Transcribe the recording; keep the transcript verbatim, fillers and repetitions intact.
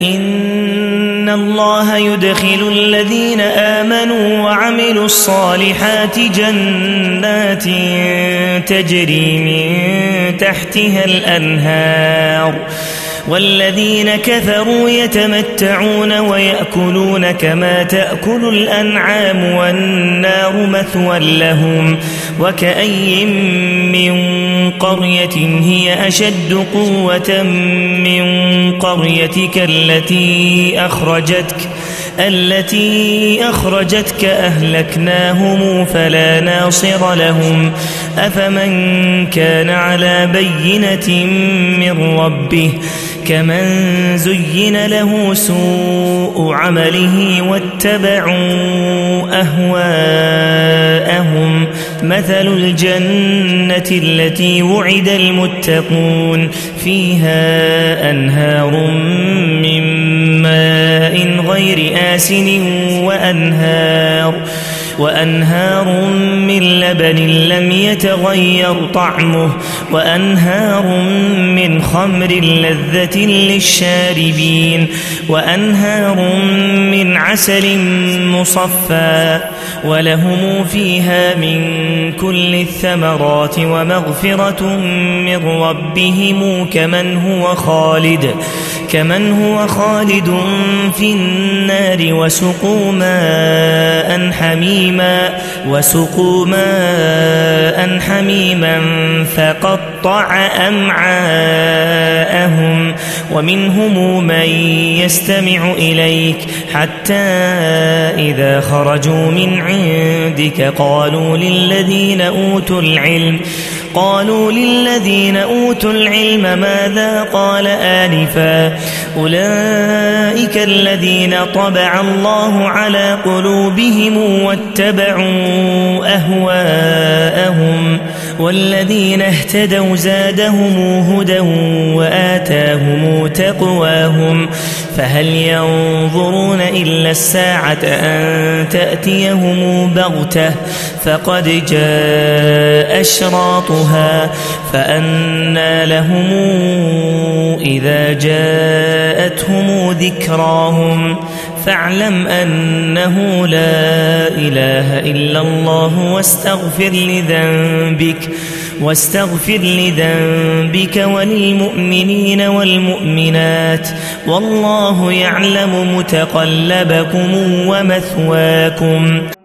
إن الله يدخل الذين آمنوا وعملوا الصالحات جنات تجري من تحتها الأنهار والذين كفروا يتمتعون ويأكلون كما تأكل الأنعام والنار مثوى لهم وكأي من قرية هي أشد قوة من قريتك التي أخرجتك التي أخرجتك أهلكناهم فلا ناصر لهم أفمن كان على بينة من ربه كمن زين له سوء عمله واتبعوا أهواءهم مثل الجنة التي وعد المتقون فيها أنهار من ماء غير آسن وأنهار وأنهار من لبن لم يتغير طعمه وأنهار من خمر لذة للشاربين وأنهار من عسل مصفى ولهم فيها من كل الثمرات ومغفرة من ربهم كمن هو خالد كمن هو خالد في النار وسقوا ماء حميما وسقوا ماء حميما فقطع أمعاءهم ومنهم من يستمع إليك حتى إذا خرجوا من عندك قالوا للذين أوتوا العلم قالوا للذين أوتوا العلم ماذا قال آنفا أولئك الذين طبع الله على قلوبهم واتبعوا أهواءهم والذين اهتدوا زادهم هدى وآتاهم تقواهم فهل ينظرون إلا الساعة أن تأتيهم بغتة فقد جاء أشراطها فأنى لهم إذا جاءتهم ذكراهم فاعلم أنه لا إله إلا الله واستغفر لذنبك واستغفر لذنبك وللمؤمنين والمؤمنات والله يعلم متقلبكم ومثواكم.